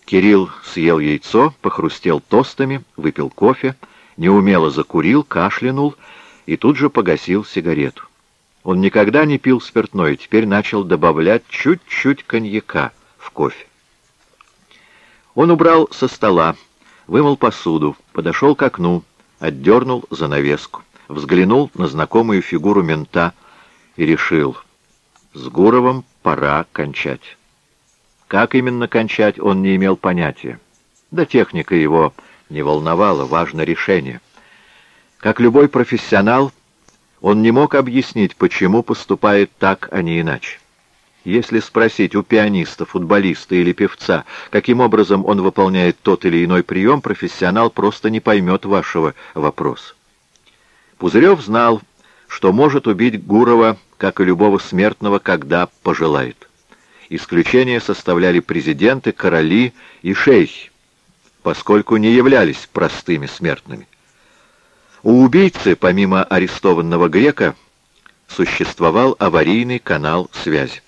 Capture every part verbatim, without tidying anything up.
Кирилл съел яйцо, похрустел тостами, выпил кофе, неумело закурил, кашлянул и тут же погасил сигарету. Он никогда не пил спиртное, теперь начал добавлять чуть-чуть коньяка в кофе. Он убрал со стола, вымыл посуду, подошел к окну, отдернул занавеску, взглянул на знакомую фигуру мента и решил: с Гуровым пора кончать. Как именно кончать, он не имел понятия. Да техника его не волновала, важно решение. Как любой профессионал, он не мог объяснить, почему поступает так, а не иначе. Если спросить у пианиста, футболиста или певца, каким образом он выполняет тот или иной прием, профессионал просто не поймет вашего вопроса. Пузырев знал, что может убить Гурова, как и любого смертного, когда пожелает. Исключения составляли президенты, короли и шейхи, поскольку не являлись простыми смертными. У убийцы, помимо арестованного грека, существовал аварийный канал связи.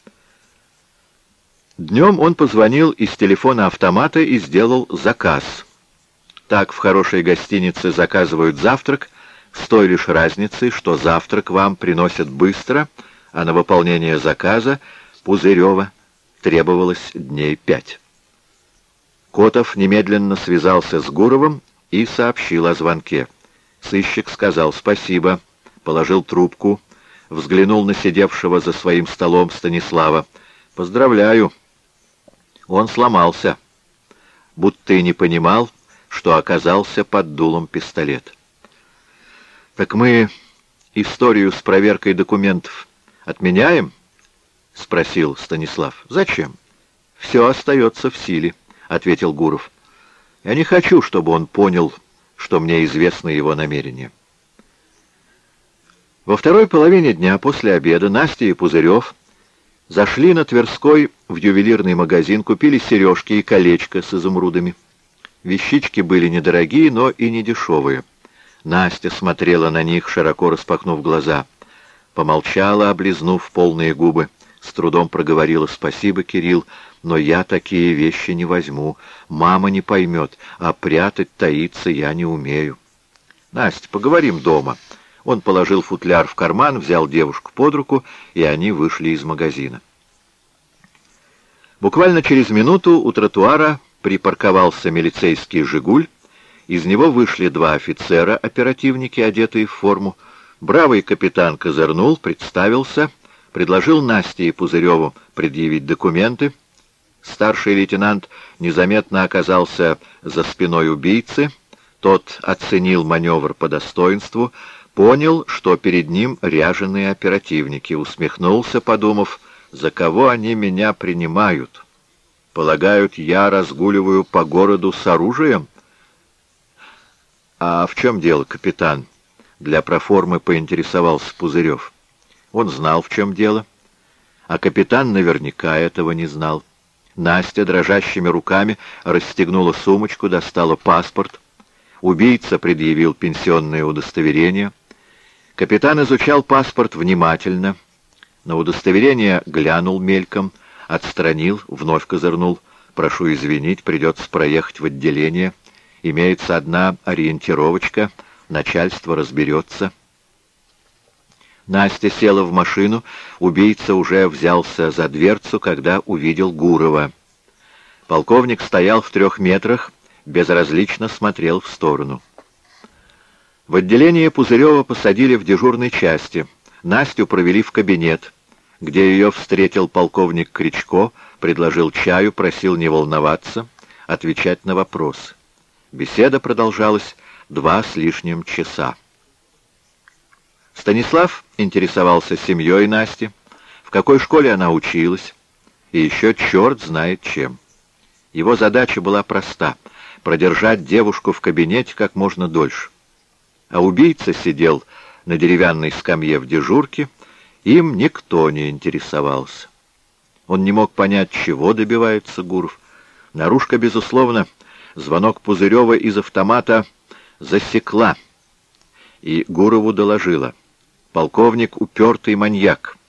Днем он позвонил из телефона автомата и сделал заказ. Так в хорошей гостинице заказывают завтрак, с той лишь разницей, что завтрак вам приносят быстро, а на выполнение заказа Пузырева требовалось дней пять. Котов немедленно связался с Гуровым и сообщил о звонке. Сыщик сказал спасибо, положил трубку, взглянул на сидевшего за своим столом Станислава. «Поздравляю». Он сломался, будто и не понимал, что оказался под дулом пистолета. «Так мы историю с проверкой документов отменяем?» — спросил Станислав. «Зачем? Все остается в силе», — ответил Гуров. «Я не хочу, чтобы он понял, что мне известно его намерение». Во второй половине дня после обеда Настя и Пузырев зашли на Тверской в ювелирный магазин, купили сережки и колечко с изумрудами. Вещички были недорогие, но и не дешевые. Настя смотрела на них, широко распахнув глаза. Помолчала, облизнув полные губы. С трудом проговорила: «Спасибо, Кирилл, но я такие вещи не возьму. Мама не поймет, а прятать, таиться я не умею». «Настя, поговорим дома». Он положил футляр в карман, взял девушку под руку, и они вышли из магазина. Буквально через минуту у тротуара припарковался милицейский «Жигуль». Из него вышли два офицера, оперативники, одетые в форму. Бравый капитан козырнул, представился, предложил Насте и Пузыреву предъявить документы. Старший лейтенант незаметно оказался за спиной убийцы. Тот оценил маневр по достоинству, понял, что перед ним ряженые оперативники, усмехнулся, подумав: за кого они меня принимают? Полагают, я разгуливаю по городу с оружием? «А в чем дело, капитан?» Для проформы поинтересовался Пузырев. Он знал, в чем дело, а капитан наверняка этого не знал. Настя дрожащими руками расстегнула сумочку, достала паспорт. Убийца предъявил пенсионное удостоверение. Капитан изучал паспорт внимательно. На удостоверение глянул мельком, отстранил, вновь козырнул. «Прошу извинить, придется проехать в отделение. Имеется одна ориентировочка, начальство разберется». Настя села в машину, убийца уже взялся за дверцу, когда увидел Гурова. Полковник стоял в трех метрах, безразлично смотрел в сторону. В отделении Пузырева посадили в дежурной части. Настю провели в кабинет, где ее встретил полковник Кричко, предложил чаю, просил не волноваться, отвечать на вопросы. Беседа продолжалась два с лишним часа. Станислав интересовался семьей Насти, в какой школе она училась, и еще черт знает чем. Его задача была проста — продержать девушку в кабинете как можно дольше. А убийца сидел на деревянной скамье в дежурке, им никто не интересовался. Он не мог понять, чего добивается Гуров. Наружка, безусловно, звонок Пузырева из автомата засекла и Гурову доложила. Полковник — упертый маньяк.